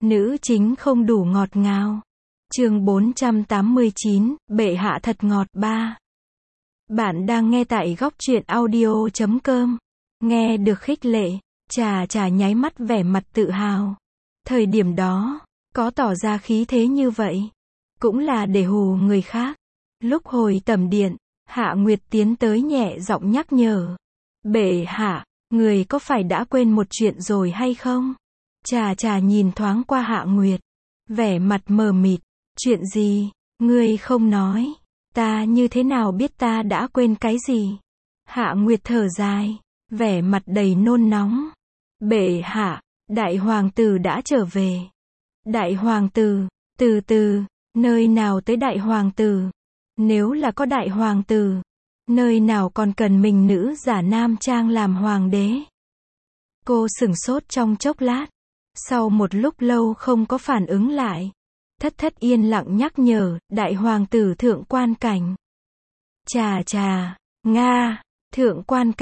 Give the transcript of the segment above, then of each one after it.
Nữ chính không đủ ngọt ngào. Chương 489, bệ hạ thật ngọt 3. Bạn đang nghe tại góc truyện audio.com. Nghe được khích lệ, Trà nháy mắt vẻ mặt tự hào. Thời điểm đó, có tỏ ra khí thế như vậy, cũng là để hù người khác. Lúc hồi tẩm điện, Hạ Nguyệt tiến tới nhẹ giọng nhắc nhở. Bệ hạ, người có phải đã quên một chuyện rồi hay không? Trà nhìn thoáng qua Hạ Nguyệt, vẻ mặt mờ mịt. Chuyện gì? Ngươi không nói. Ta như thế nào biết ta đã quên cái gì? Hạ Nguyệt thở dài, vẻ mặt đầy nôn nóng. Bệ hạ, đại hoàng tử đã trở về. Đại hoàng tử, từ, nơi nào tới đại hoàng tử? Nếu là có đại hoàng tử, nơi nào còn cần mình nữ giả nam trang làm hoàng đế? Cô sửng sốt trong chốc lát, sau một lúc lâu không có phản ứng lại. Thất yên lặng nhắc nhở, đại hoàng tử thượng quan cảnh. Trà, Nga, thượng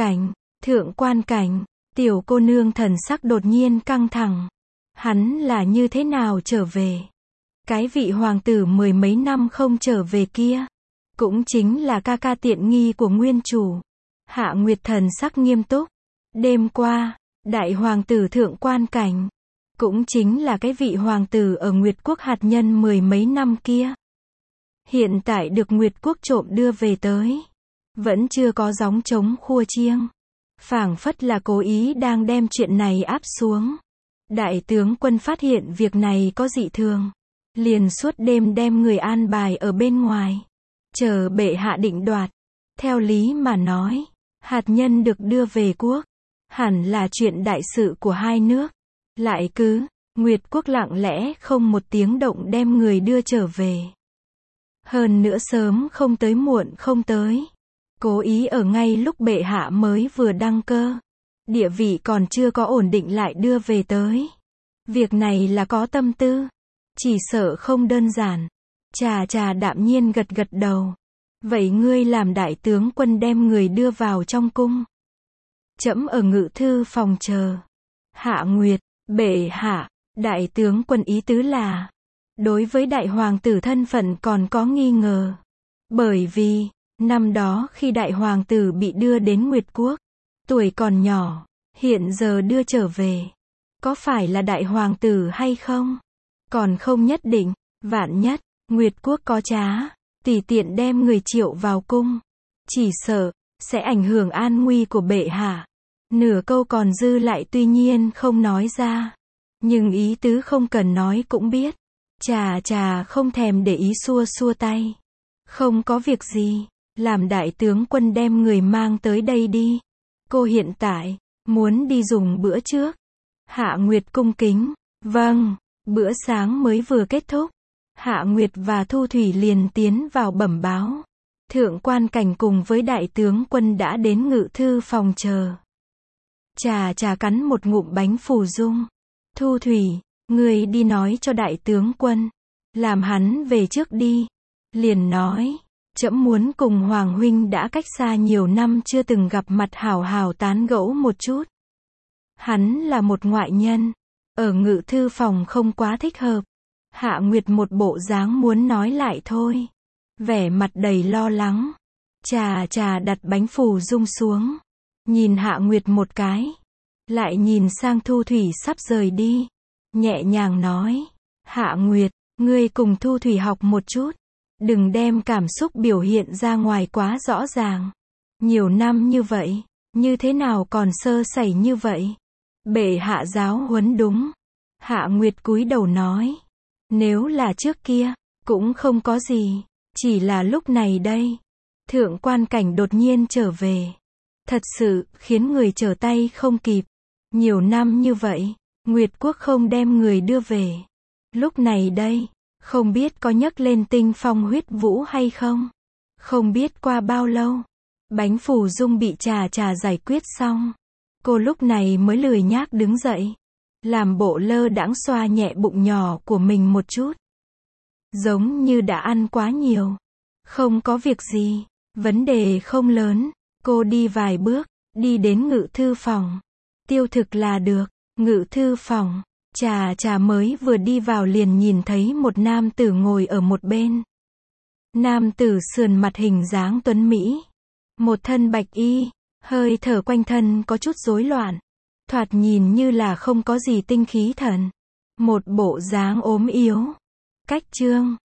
quan cảnh, tiểu cô nương thần sắc đột nhiên căng thẳng. Hắn là như thế nào trở về? Cái vị hoàng tử mười mấy năm không trở về kia, cũng chính là ca tiện nghi của nguyên chủ. Hạ Nguyệt thần sắc nghiêm túc. Đêm qua, đại hoàng tử thượng quan cảnh, cũng chính là cái vị hoàng tử ở Nguyệt Quốc hạt nhân mười mấy năm kia. Hiện tại được Nguyệt Quốc trộm đưa về tới. Vẫn chưa có gióng trống khua chiêng. Phảng phất là cố ý đang đem chuyện này áp xuống. Đại tướng quân phát hiện việc này có dị thường, liền suốt đêm đem người an bài ở bên ngoài, chờ bệ hạ định đoạt. Theo lý mà nói, hạt nhân được đưa về quốc, hẳn là chuyện đại sự của hai nước. Lại cứ, Nguyệt Quốc lặng lẽ không một tiếng động đem người đưa trở về. Hơn nữa sớm không tới muộn không tới. Cố ý ở ngay lúc bệ hạ mới vừa đăng cơ, địa vị còn chưa có ổn định lại đưa về tới. Việc này là có tâm tư, chỉ sợ không đơn giản. Trà đạm nhiên gật đầu. Vậy ngươi làm đại tướng quân đem người đưa vào trong cung. Trẫm ở ngự thư phòng chờ. Hạ Nguyệt, bệ hạ, đại tướng quân ý tứ là, đối với đại hoàng tử thân phận còn có nghi ngờ. Bởi vì, năm đó khi đại hoàng tử bị đưa đến Nguyệt Quốc, tuổi còn nhỏ, hiện giờ đưa trở về, có phải là đại hoàng tử hay không? Còn không nhất định, vạn nhất, Nguyệt Quốc có trá, tùy tiện đem người triệu vào cung, chỉ sợ, sẽ ảnh hưởng an nguy của bệ hạ. Nửa câu còn dư lại tuy nhiên không nói ra, nhưng ý tứ không cần nói cũng biết. Trà không thèm để ý xua tay. Không có việc gì, làm đại tướng quân đem người mang tới đây đi. Cô hiện tại, muốn đi dùng bữa trước. Hạ Nguyệt cung kính. Vâng, bữa sáng mới vừa kết thúc. Hạ Nguyệt và Thu Thủy liền tiến vào bẩm báo. Thượng quan cảnh cùng với đại tướng quân đã đến ngự thư phòng chờ. Trà cắn một ngụm bánh phù dung. Thu Thủy, người đi nói cho đại tướng quân, làm hắn về trước đi. Liền nói, trẫm muốn cùng Hoàng huynh đã cách xa nhiều năm chưa từng gặp mặt hào tán gẫu một chút. Hắn là một ngoại nhân, ở ngự thư phòng không quá thích hợp. Hạ Nguyệt một bộ dáng muốn nói lại thôi, vẻ mặt đầy lo lắng. Trà đặt bánh phù dung xuống, nhìn Hạ Nguyệt một cái, lại nhìn sang Thu Thủy sắp rời đi, nhẹ nhàng nói, Hạ Nguyệt, ngươi cùng Thu Thủy học một chút, đừng đem cảm xúc biểu hiện ra ngoài quá rõ ràng. Nhiều năm như vậy, như thế nào còn sơ sẩy như vậy? Bệ hạ giáo huấn đúng. Hạ Nguyệt cúi đầu nói, nếu là trước kia, cũng không có gì, chỉ là lúc này đây, thượng quan cảnh đột nhiên trở về, thật sự khiến người trở tay không kịp. Nhiều năm như vậy, Nguyệt Quốc không đem người đưa về. Lúc này đây, không biết có nhấc lên tinh phong huyết vũ hay không. Không biết qua bao lâu, bánh phù dung bị trà giải quyết xong. Cô lúc này mới lười nhác đứng dậy, làm bộ lơ đãng xoa nhẹ bụng nhỏ của mình một chút. Giống như đã ăn quá nhiều. Không có việc gì, vấn đề không lớn. Cô đi vài bước, đi đến ngự thư phòng. Tiêu thực là được. Ngự thư phòng, Trà mới vừa đi vào liền nhìn thấy một nam tử ngồi ở một bên. Nam tử sườn mặt hình dáng tuấn mỹ. Một thân bạch y, hơi thở quanh thân có chút rối loạn. Thoạt nhìn như là không có gì tinh khí thần. Một bộ dáng ốm yếu. Cách Chương